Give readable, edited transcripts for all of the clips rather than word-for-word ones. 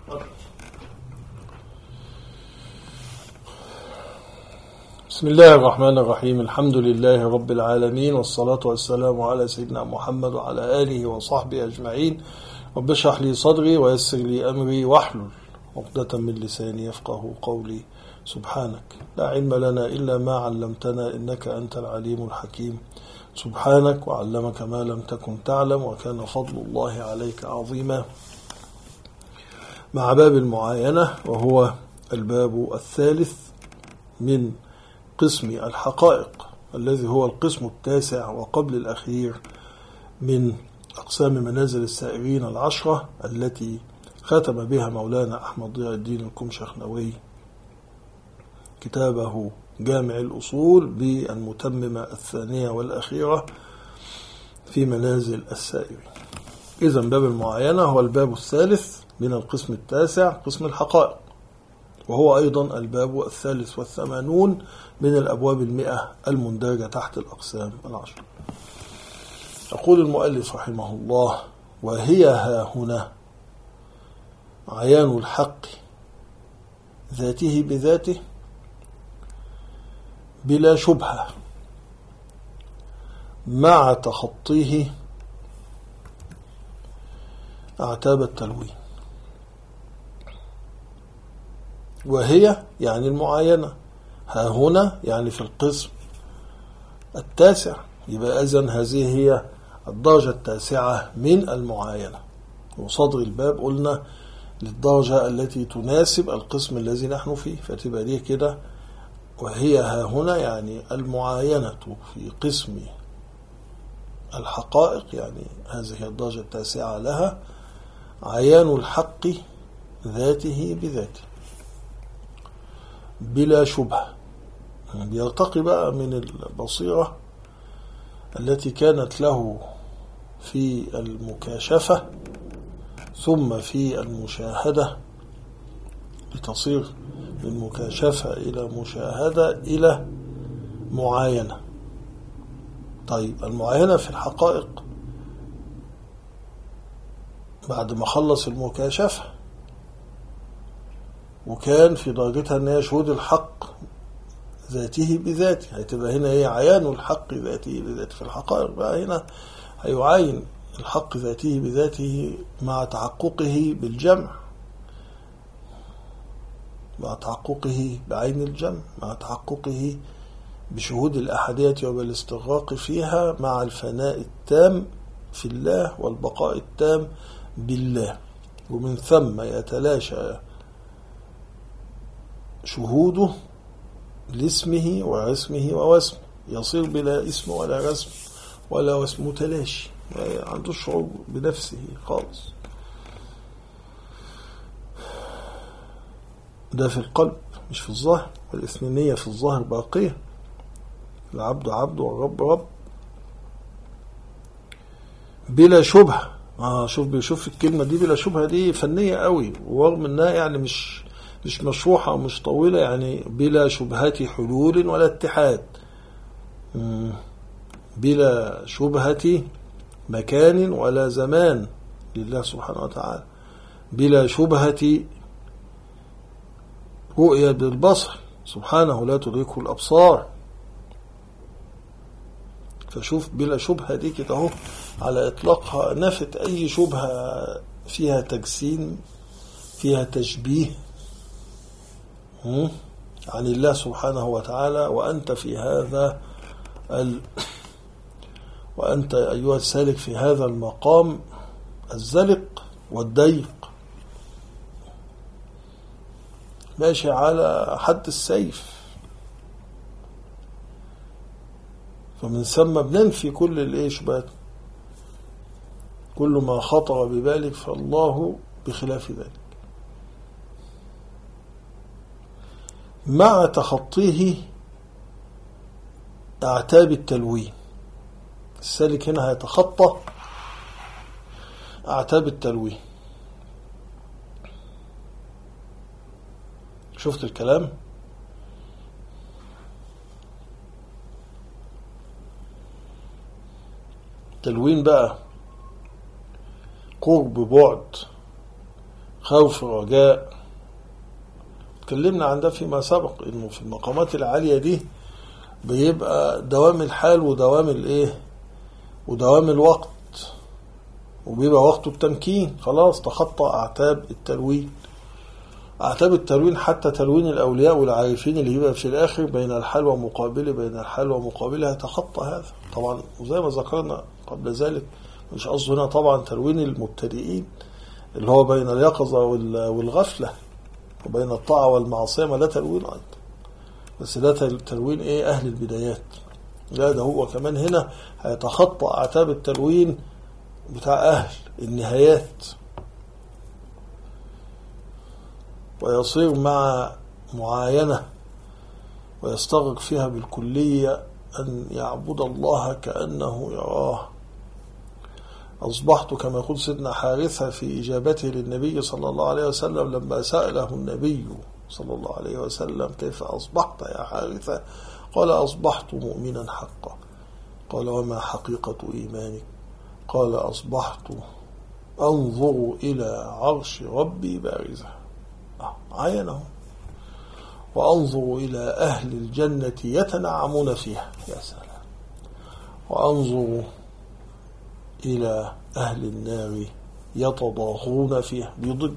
بسم الله الرحمن الرحيم. الحمد لله رب العالمين، والصلاة والسلام على سيدنا محمد وعلى آله وصحبه أجمعين. رب اشرح لي صدري ويسر لي أمري واحلل عقدة من لساني يفقه قولي. سبحانك لا علم لنا إلا ما علمتنا إنك أنت العليم الحكيم. سبحانك وعلمك ما لم تكن تعلم وكان فضل الله عليك عظيما. مع باب المعاينة، وهو الباب الثالث من قسم الحقائق، الذي هو القسم التاسع وقبل الأخير من أقسام منازل السائرين العشرة التي ختم بها مولانا أحمد ضياء الدين الكمشخنوي كتابه جامع الأصول بالمتممة الثانية والأخيرة في منازل السائرين. إذن باب المعاينة هو الباب الثالث من القسم التاسع، قسم الحقائق، وهو أيضا الباب الثالث والثمانون من الأبواب 100 المندرجة تحت الأقسام العشر. يقول المؤلف رحمه الله: وهي ها هنا عيان الحق ذاته بذاته بلا شبهة مع تخطيه أعتاب التلوين. وهي يعني المعاينة، ها هنا يعني في القسم التاسع، يبقى إذن هذه هي الدرجة التاسعة من المعاينة. وصدر الباب قلنا للدرجة التي تناسب القسم الذي نحن فيه، فتبقى دي كده وهي ها هنا يعني المعاينة في قسم الحقائق، يعني هذه الدرجة التاسعة لها عيان الحق ذاته بذاته بلا شبهة. بيرتقي بقى من البصيرة التي كانت له في المكاشفة ثم في المشاهدة، لتصير من مكاشفة إلى مشاهدة إلى معاينة. طيب المعاينة في الحقائق بعد ما خلص المكاشفة وكان في درجتها أن هي شهود الحق ذاته بذاته، هتبقى هنا هي عيان الحق ذاته بذاته. في الحقائق بقى هنا هيعاين الحق ذاته بذاته مع تحققه بالجمع، مع تحققه بعين الجمع، مع تحققه بشهود الأحدية وبالاستغراق فيها، مع الفناء التام في الله والبقاء التام بالله. ومن ثم يتلاشى شهوده لاسمه ورسمه ووسمه، يصير بلا اسم ولا رسم ولا وسم، متلاشي، ما عندوش شعور بنفسه خالص. ده في القلب مش في الظاهر، والاثنينية في الظاهر باقية، العبد عبد والرب رب بلا شبهة. شوف الكلمة دي بلا شبهة، دي فنية قوي، ورغم انها يعني مش مشروحة ومش طويلة، يعني بلا شبهة حلول ولا اتحاد، بلا شبهة مكان ولا زمان لله سبحانه وتعالى، بلا شبهة رؤية بالبصر سبحانه لا تدركه الأبصار. فشوف بلا شبهة دي كده اهو على إطلاقها نفت أي شبهة فيها تجسيم، فيها تشبيه عن الله سبحانه وتعالى. وأنت في هذا وأنت أيها السالك في هذا المقام الزلق والضيق، ماشي على حد السيف. فمن ثم بننفي كل الشبهات، كل ما خطر ببالك فالله بخلاف ذلك، مع تخطيه أعتاب التلوين. السالك هنا هيتخطى أعتاب التلوين. شفت الكلام؟ تلوين بقى قرب بعد خوف رجاء. اتكلمنا عن ده فيما سبق، انه في المقامات العالية دي بيبقى دوام الحال ودوام الايه ودوام الوقت، وبيبقى وقته التمكين، خلاص تخطى أعتاب التلوين. أعتاب التلوين حتى تلوين الأولياء والعارفين اللي يبقى في الآخر بين الحال ومقابله، بين الحال ومقابله يتخطى هذا طبعا. وزي ما ذكرنا قبل ذلك، مش قصده هنا طبعا تلوين المبتدئين اللي هو بين اليقظة والغفلة وبين الطاعة والمعصية، ما ده تلوين أيضا، بس ده تلوين إيه أهل البدايات. لا، ده هو كمان هنا هيتخطى أعتاب التلوين بتاع أهل النهايات، ويصير مع معاينة ويستغرق فيها بالكلية أن يعبد الله كأنه يراه. أصبحت كما يقول سيدنا حارثة في إجابته للنبي صلى الله عليه وسلم لما سأله النبي صلى الله عليه وسلم كيف أصبحت يا حارثة؟ قال أصبحت مؤمنا حقا. قال وما حقيقة إيمانك؟ قال أصبحت أنظر إلى عرش ربي بارزة، عينه، وأنظر إلى أهل الجنة يتنعمون فيها، يا سلام، وأنظر إلى أهل النار يتضاغون فيها، بيضجوا.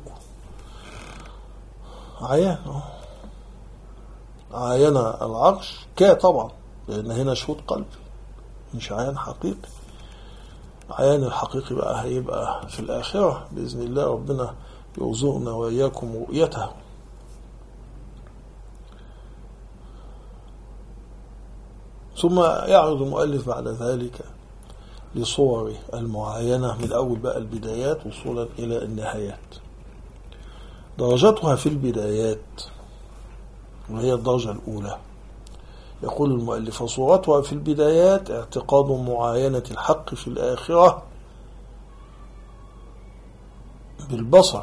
عين العرش طبعا، لأن هنا شهود قلبي مش عين حقيقي. عيان الحقيقي بقى هيبقى في الآخرة بإذن الله، ربنا يرزقنا وإياكم رؤيته. ثم يعرض المؤلف بعد ذلك لصور المعاينة من أول بقى البدايات وصولا إلى النهايات. درجتها في البدايات وهي الدرجة الأولى. يقول المؤلف صورتها في البدايات اعتقاد معاينة الحق في الآخرة بالبصر،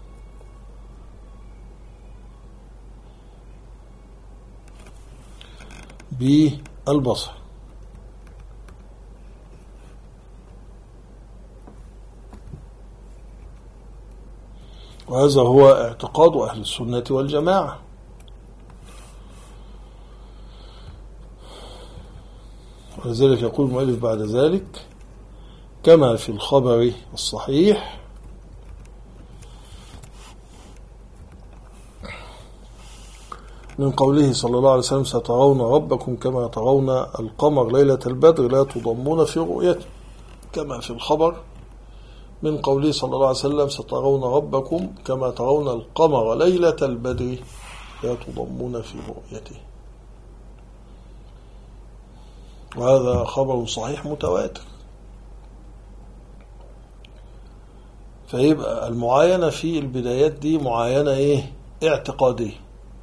بالبصر، وهذا هو اعتقاد أهل السنة والجماعة. ولذلك يقول المؤلف بعد ذلك كما في الخبر الصحيح من قوله صلى الله عليه وسلم سترون ربكم كما ترون القمر ليلة البدر لا تضمون في رؤيته، كما في الخبر من قوله صلى الله عليه وسلم سترون ربكم كما ترون القمر ليلة البدر لا تضمون في رؤيته. وهذا خبر صحيح متواتر. فيبقى المعاينة في البدايات دي معاينة ايه؟ اعتقادية.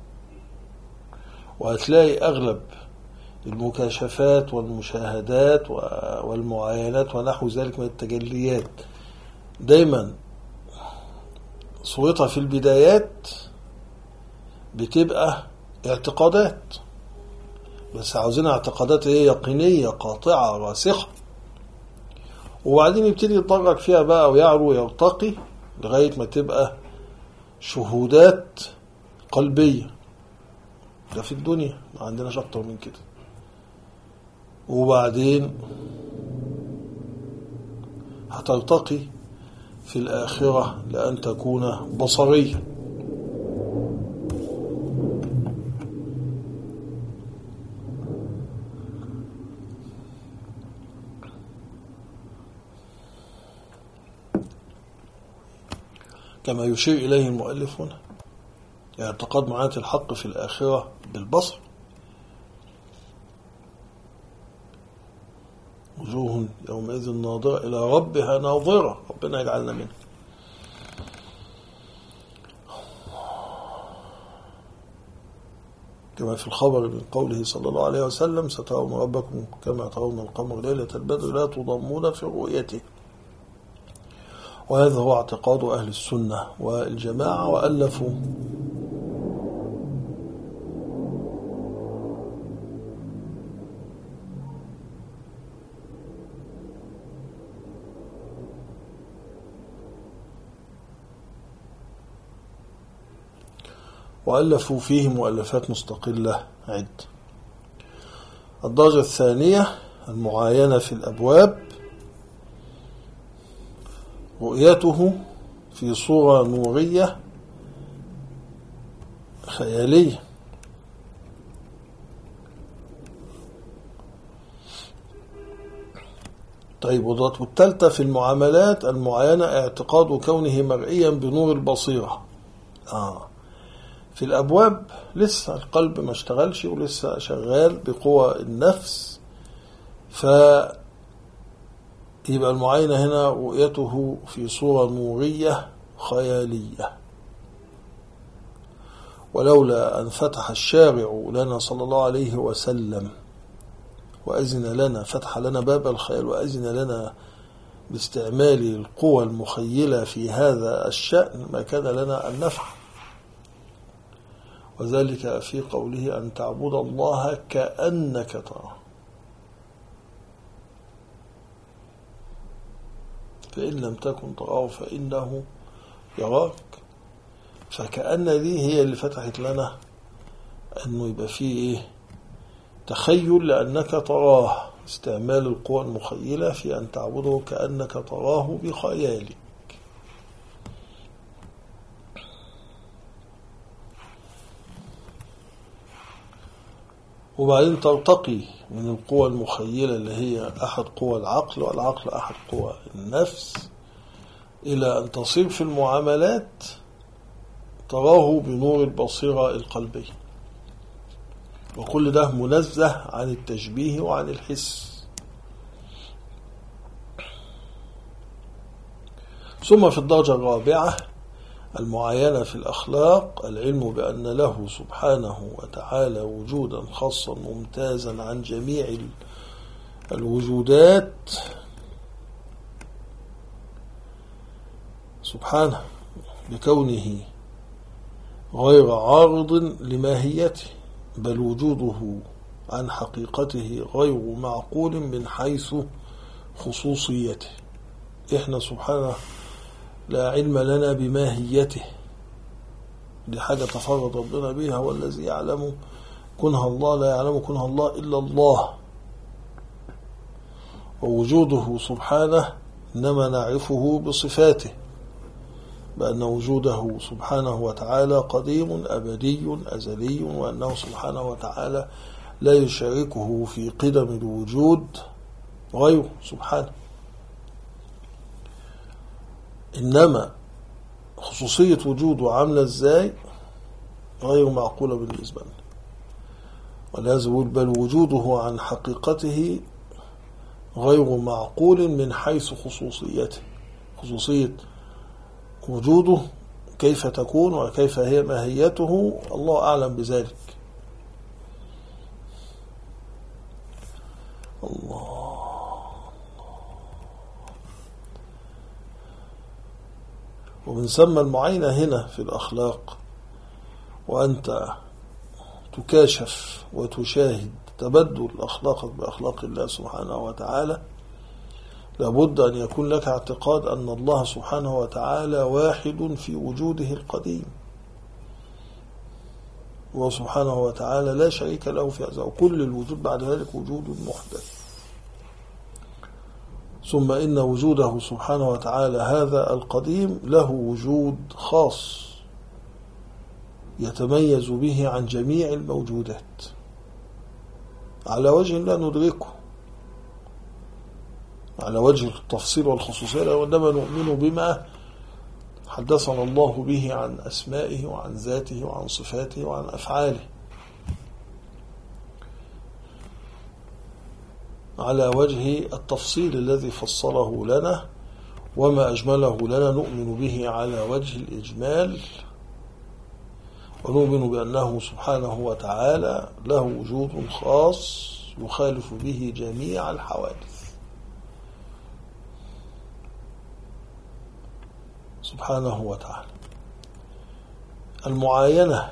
وهتلاقي أغلب المكاشفات والمشاهدات والمعاينات ونحو ذلك من التجليات دايما صورتها في البدايات بتبقى اعتقادات، بس عاوزين اعتقادات ايه؟ يقينية قاطعة راسخة. وبعدين يبتدي يتدرج فيها بقى ويعلو ويرتقي لغاية ما تبقى شهودات قلبية. ده في الدنيا ما عندناش أكتر من كده. وبعدين هترتقي في الآخرة لأن تكون بصرية. كما يشير إليه المؤلف هنا اعتقاد معاناة الحق في الآخرة بالبصر. وجوه يومئذ ناظرة إلى ربها ناظرة، ربنا يجعلنا منه. كما في الخبر من قوله صلى الله عليه وسلم سترون ربكم كما ترون القمر ليلة البدر لا تضمون في رؤيته. وهذا هو اعتقاد أهل السنة والجماعة. وألفوا وألفوا فيه مؤلفات مستقلة عدة. الدرجة الثانية المعاينة في الأبواب، رؤيته في صورة نورية خيالية. طيب، والثالثة في المعاملات المعاينة اعتقاد كونه مرئيا بنور البصيرة. في الأبواب لسه القلب ما اشتغلش ولسه شغال بقوى النفس، فيبقى المعاينة هنا رؤيته في صورة نورية خيالية. ولولا أن فتح الشارع لنا صلى الله عليه وسلم وأذن لنا، فتح لنا باب الخيال وأذن لنا باستعمال القوى المخيلة في هذا الشأن، ما كان لنا أن نفعل. وذلك في قوله أن تعبد الله كأنك تراه، فإن لم تكن تراه فإنه يراك. فكأن دي هي اللي فتحت لنا أنه يبقى فيه تخيل لأنك تراه، استعمال القوى المخيلة في أن تعبده كأنك تراه بخيالك. وبعدين ترتقي من القوى المخيلة اللي هي أحد قوى العقل، والعقل أحد قوى النفس، إلى أن تصير في المعاملات تراه بنور البصيرة القلبية. وكل ده منزه عن التشبيه وعن الحس. ثم في الدرجة الرابعة المعاينة في الأخلاق، العلم بأن له سبحانه وتعالى وجودا خاصا ممتازا عن جميع الوجودات سبحانه، بكونه غير عارض لماهيته، بل وجوده عن حقيقته غير معقول من حيث خصوصيته. إحنا سبحانه لا علم لنا بماهيته، دي حاجة تفرد ربنا بها، هو الذي يعلم كنها الله، لا يعلم كنها الله إلا الله. ووجوده سبحانه إنما نعرفه بصفاته، بأن وجوده سبحانه وتعالى قديم أبدي أزلي، وأنه سبحانه وتعالى لا يشاركه في قدم الوجود غيره سبحانه. إنما خصوصية وجوده عاملة إزاي غير معقولة بالنسبة لنا، ولهذا يقول بل وجوده عن حقيقته غير معقول من حيث خصوصيته. خصوصية وجوده كيف تكون وكيف هي ماهيته الله أعلم بذلك. الله. وبنسمى المعاينة هنا في الأخلاق، وأنت تكاشف وتشاهد تبدل أخلاقك بأخلاق الله سبحانه وتعالى، لابد أن يكون لك اعتقاد أن الله سبحانه وتعالى واحد في وجوده القديم، وسبحانه وتعالى لا شريك له في هذا، وكل الوجود بعد ذلك وجود محدث. ثم إن وجوده سبحانه وتعالى هذا القديم له وجود خاص يتميز به عن جميع الموجودات على وجه لا ندركه، على وجه التفصيل والخصوصية، وإنما نؤمن بما حدثنا الله به عن أسمائه وعن ذاته وعن صفاته وعن أفعاله على وجه التفصيل الذي فصله لنا، وما أجمله لنا نؤمن به على وجه الإجمال، ونؤمن بأنه سبحانه وتعالى له وجود خاص يخالف به جميع الحوادث سبحانه وتعالى. المعاينة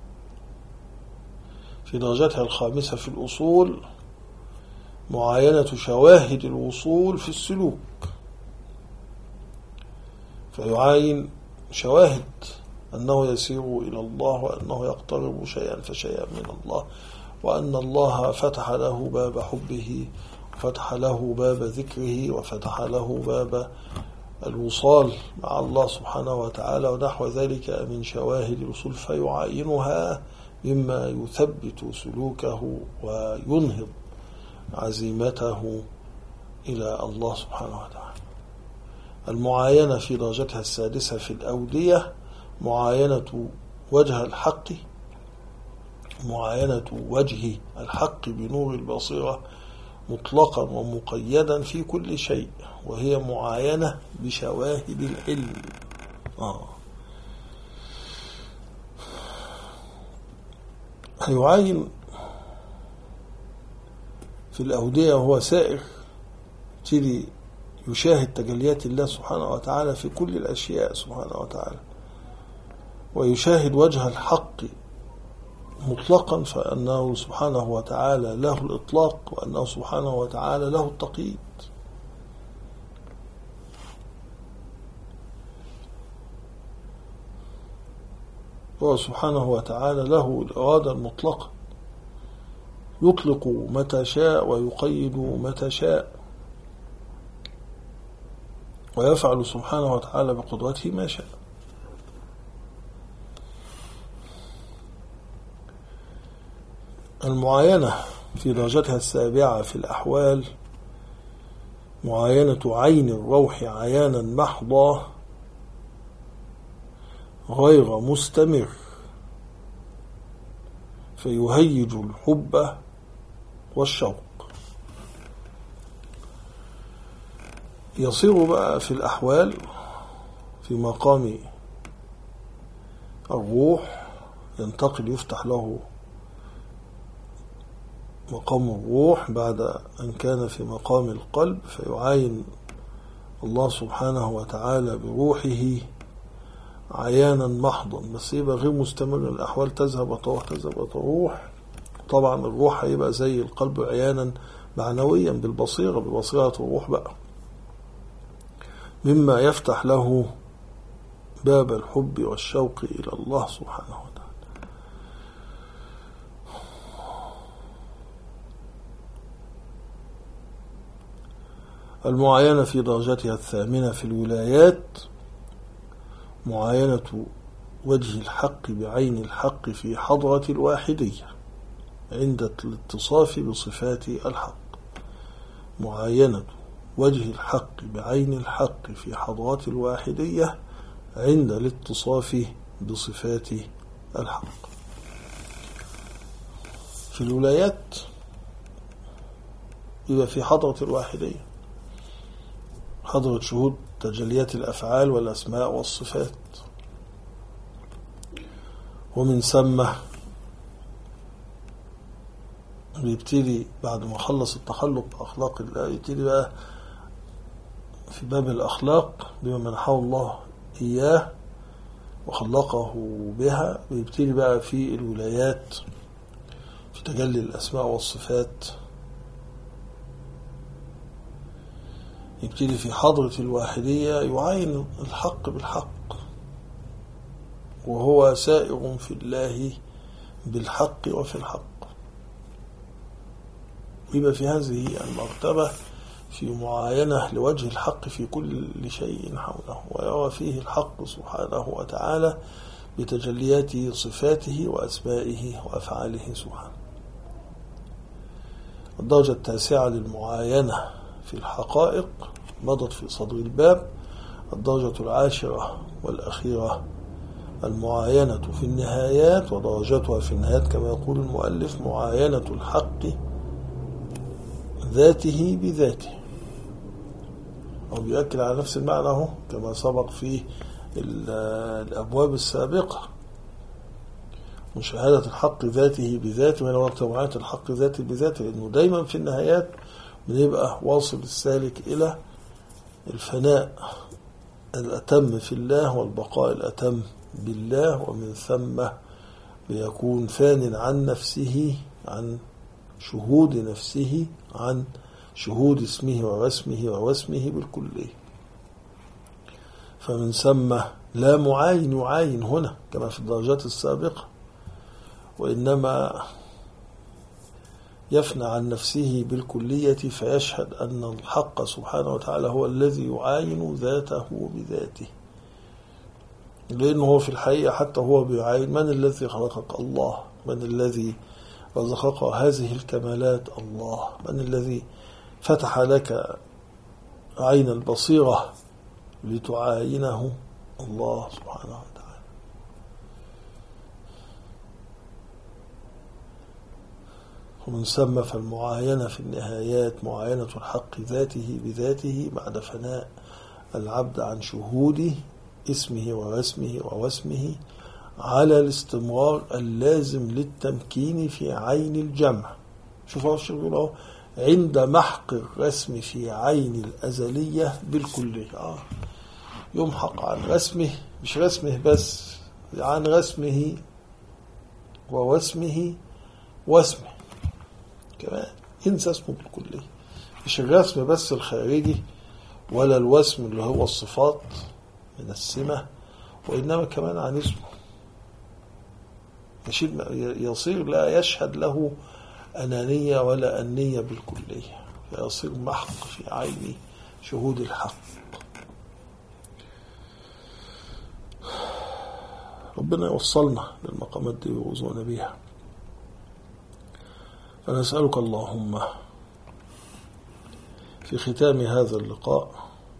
في درجتها الخامسة في الأصول معاينة شواهد الوصول في السلوك، فيعاين شواهد أنه يسير إلى الله، وأنه يقترب شيئا فشيئا من الله، وأن الله فتح له باب حبه، وفتح له باب ذكره، وفتح له باب الوصال مع الله سبحانه وتعالى ونحو ذلك من شواهد الوصول، فيعاينها مما يثبت سلوكه وينهض عزيمته إلى الله سبحانه وتعالى. المعاينة في درجتها السادسة في الأودية معاينة وجه الحق، معاينة وجه الحق بنور البصيرة مطلقا ومقيدا في كل شيء، وهي معاينة بشواهد العلم. هيعاين في الأودية وهو سائر تري يشاهد تجليات الله سبحانه وتعالى في كل الأشياء سبحانه وتعالى، ويشاهد وجه الحق مطلقا، فأنه سبحانه وتعالى له الإطلاق، وأنه سبحانه وتعالى له التقييد. هو سبحانه وتعالى له الإرادة المطلقة، يطلق متى شاء ويقيد متى شاء، ويفعل سبحانه وتعالى بقدرته ما شاء. المعاينة في درجتها السابعة في الأحوال معاينة عين الروح عيانا محضا غير مستمر، فيهيج الحب والشوق. يصير بقى في الأحوال في مقام الروح، ينتقل يفتح له مقام الروح بعد أن كان في مقام القلب، فيعاين الله سبحانه وتعالى بروحه عيانا محضا، بس يبقى غير مستمر. الأحوال تذهب وتروح تذهب وتروح. طبعا الروح هيبقى زي القلب عيانا معنويا بالبصيرة، ببصيرة الروح بقى، مما يفتح له باب الحب والشوق إلى الله سبحانه وتعالى. المعاينة في درجتها الثامنة في الولايات معاينة وجه الحق بعين الحق في حضرة الواحدية عند الاتصاف بصفات الحق. معاينة وجه الحق بعين الحق في حضرة الواحدية عند الاتصاف بصفات الحق. في الولايات يبقى في حضرة الواحدية، حضرة شهود تجليات الأفعال والأسماء والصفات، ومن ثم بيبتدي بعد ما خلص التخلق بأخلاق الله يبتدي بقى في باب الأخلاق بما منحه الله إياه وخلقه بها، بيبتدي بقى في الولايات في تجلي الأسماء والصفات، يبتدي في حضرة الواحدية يعاين الحق بالحق، وهو سائر في الله بالحق وفي الحق، ويبقى في هذه المرتبة في معاينة لوجه الحق في كل شيء حوله، ويرى فيه الحق سبحانه وتعالى بتجليات صفاته وأسمائه وأفعاله سبحانه. الدرجة التاسعة للمعاينة في الحقائق مضت في صدر الباب. الدرجة العاشرة والأخيرة المعاينة في النهايات، ودرجتها في النهايات كما يقول المؤلف معاينة الحق ذاته بذاته، أو بيأكد على نفس المعنى كما سبق في الأبواب السابقة، مشاهدة الحق ذاته بذاته، من وقت معاينة الحق ذاته بذاته، لأنه دايما في النهايات بنبقى واصل السالك إلى الفناء الأتم في الله والبقاء الأتم بالله، ومن ثم بيكون فان عن نفسه، عن شهود نفسه، عن شهود اسمه ورسمه ووسمه بالكلية. فمن ثم لا معاين يعاين هنا كما في الدرجات السابقة، وإنما يفنى عن نفسه بالكلية فيشهد أن الحق سبحانه وتعالى هو الذي يعاين ذاته بذاته، لأنه في الحقيقة حتى هو بيعاين من الذي خلقك؟ الله. من الذي رزقك هذه الكمالات؟ الله. من الذي فتح لك عين البصيرة لتعاينه؟ الله سبحانه وتعالى. ومن ثم فالمعاينة في النهايات معاينة الحق ذاته بذاته بعد فناء العبد عن شهود اسمه ورسمه ووسمه على الاستمرار اللازم للتمكين في عين الجمع. شوفوا الشيخ بيقول عند محق الرسم في عين الأزلية بالكلية. يمحق عن رسمه، مش رسمه بس، عن رسمه ووسمه واسمه كمان، ينسى اسمه بالكلية. مش الرسم بس الخارجي ولا الوسم اللي هو الصفات من السمة، وإنما كمان عن اسمه يصير لا يشهد له أنانية ولا أنية بالكلية، فيصير محق في عين شهود الحق. ربنا يوصلنا للمقامات دي ويوزونا بيها. فنسألك اللهم في ختام هذا اللقاء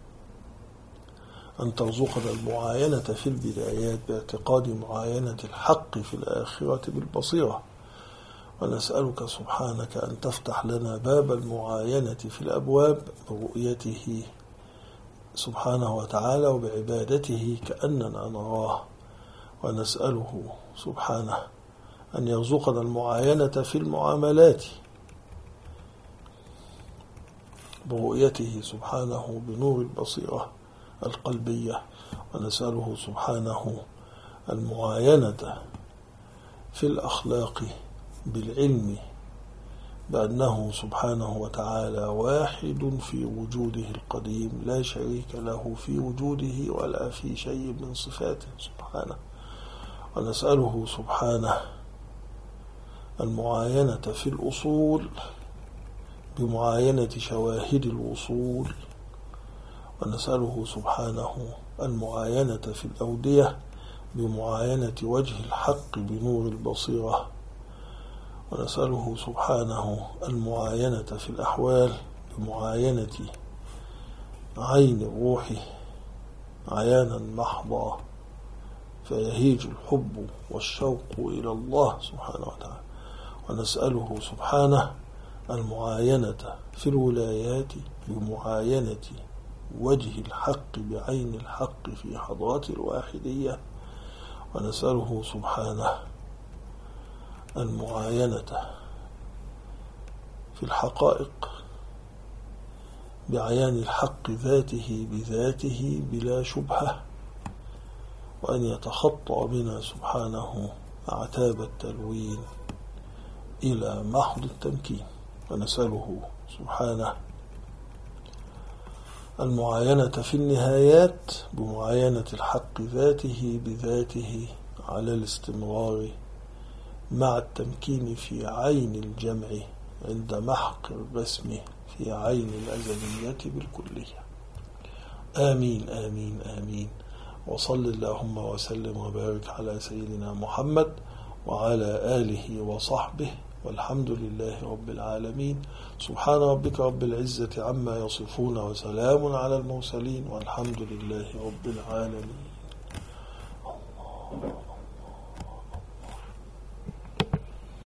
أن ترزقنا المعاينة في البدايات باعتقاد معاينة الحق في الآخرة بالبصيرة، ونسألك سبحانك أن تفتح لنا باب المعاينة في الأبواب برؤيته سبحانه وتعالى وبعبادته كأننا نراه، ونسأله سبحانه أن يرزقنا المعاينة في المعاملات برؤيته سبحانه بنور البصيرة القلبية، ونسأله سبحانه المعاينة في الأخلاق بالعلم بأنه سبحانه وتعالى واحد في وجوده القديم لا شريك له في وجوده ولا في شيء من صفاته سبحانه، ونسأله سبحانه المعاينة في الأصول بمعاينة شواهد الوصول، ونسأله سبحانه المعاينة في الأودية بمعاينة وجه الحق بنور البصيرة، ونسأله سبحانه المعاينة في الأحوال بمعاينة عين الروح عيانا محضا فيهيج الحب والشوق إلى الله سبحانه وتعالى، ونسأله سبحانه المعاينة في الولايات بمعاينة وجه الحق بعين الحق في حضرات الواحدية، ونسأله سبحانه المعاينة في الحقائق بعيان الحق ذاته بذاته بلا شبهة، وأن يتخطى بنا سبحانه أعتاب التلوين إلى محض التمكين، ونسأله سبحانه المعاينة في النهايات بمعاينة الحق ذاته بذاته على الاستمرار مع التمكين في عين الجمع عند محق الرسم في عين الأزلية بالكلية. آمين آمين آمين. وصل اللهم وسلم وبارك على سيدنا محمد وعلى آله وصحبه، والحمد لله رب العالمين. سبحان ربك رب العزة عما يصفون وسلام على المرسلين والحمد لله رب العالمين.